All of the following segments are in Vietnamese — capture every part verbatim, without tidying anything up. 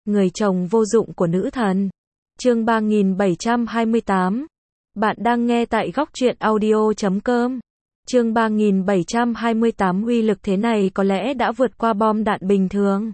người chồng vô dụng của nữ thần. Chương ba nghìn bảy trăm hai mươi tám. Bạn đang nghe tại góc truyện audio chấm com. Chương ba nghìn bảy trăm hai mươi tám. Uy lực thế này có lẽ đã vượt qua bom đạn bình thường.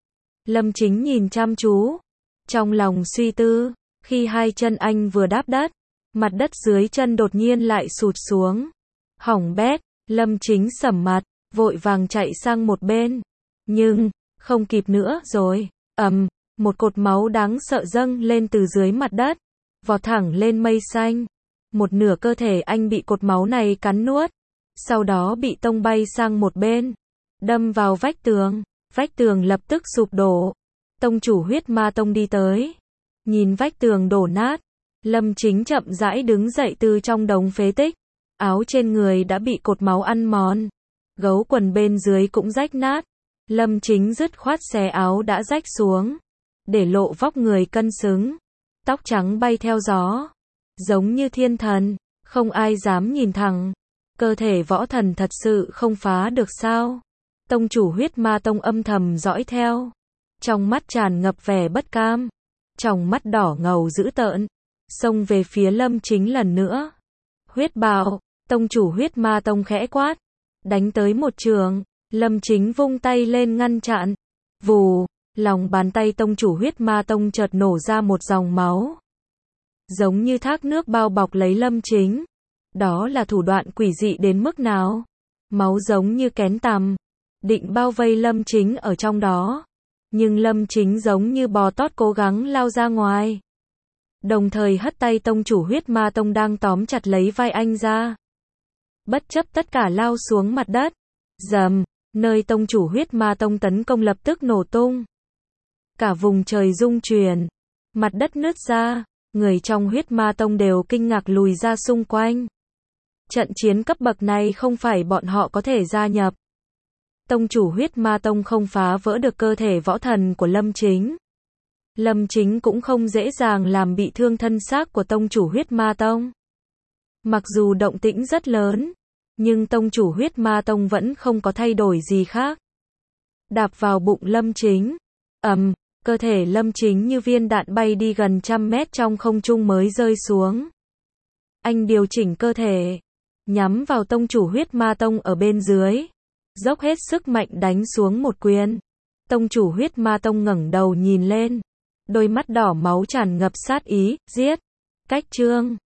Lâm Chính nhìn chăm chú, trong lòng suy tư, khi hai chân anh vừa đáp đất, mặt đất dưới chân đột nhiên lại sụt xuống. Hỏng bét, Lâm Chính sầm mặt, vội vàng chạy sang một bên. Nhưng, không kịp nữa rồi, ầm, một cột máu đáng sợ dâng lên từ dưới mặt đất, vọt thẳng lên mây xanh. Một nửa cơ thể anh bị cột máu này cắn nuốt, sau đó bị tông bay sang một bên, đâm vào vách tường. Vách tường lập tức sụp đổ. Tông chủ huyết ma tông đi tới, nhìn vách tường đổ nát, Lâm Chính chậm rãi đứng dậy từ trong đống phế tích. Áo trên người đã bị cột máu ăn mòn, gấu quần bên dưới cũng rách nát. Lâm Chính dứt khoát xé áo đã rách xuống, để lộ vóc người cân xứng, tóc trắng bay theo gió, giống như thiên thần, không ai dám nhìn thẳng. Cơ thể võ thần thật sự không phá được sao? Tông chủ huyết ma tông âm thầm dõi theo, trong mắt tràn ngập vẻ bất cam, tròng mắt đỏ ngầu dữ tợn, xông về phía Lâm Chính lần nữa. Huyết bạo, tông chủ huyết ma tông khẽ quát, đánh tới một trường. Lâm Chính vung tay lên ngăn chặn. Vù, lòng bàn tay tông chủ huyết ma tông chợt nổ ra một dòng máu, giống như thác nước bao bọc lấy Lâm Chính. Đó là thủ đoạn quỷ dị đến mức nào? Máu giống như kén tằm, định bao vây Lâm Chính ở trong đó. Nhưng Lâm Chính giống như bò tót cố gắng lao ra ngoài, đồng thời hất tay tông chủ huyết ma tông đang tóm chặt lấy vai anh ra. Bất chấp tất cả lao xuống mặt đất. Rầm, nơi tông chủ huyết ma tông tấn công lập tức nổ tung. Cả vùng trời rung chuyển, mặt đất nứt ra, người trong huyết ma tông đều kinh ngạc lùi ra xung quanh. Trận chiến cấp bậc này không phải bọn họ có thể gia nhập. Tông chủ huyết ma tông không phá vỡ được cơ thể võ thần của Lâm Chính. Lâm Chính cũng không dễ dàng làm bị thương thân xác của tông chủ huyết ma tông. Mặc dù động tĩnh rất lớn, nhưng tông chủ huyết ma tông vẫn không có thay đổi gì khác. Đạp vào bụng Lâm Chính, ầm, cơ thể Lâm Chính như viên đạn bay đi gần trăm mét trong không trung mới rơi xuống. Anh điều chỉnh cơ thể, nhắm vào tông chủ huyết ma tông ở bên dưới, dốc hết sức mạnh đánh xuống một quyền. Tông chủ huyết ma tông ngẩng đầu nhìn lên, đôi mắt đỏ máu tràn ngập sát ý, giết. Cách chương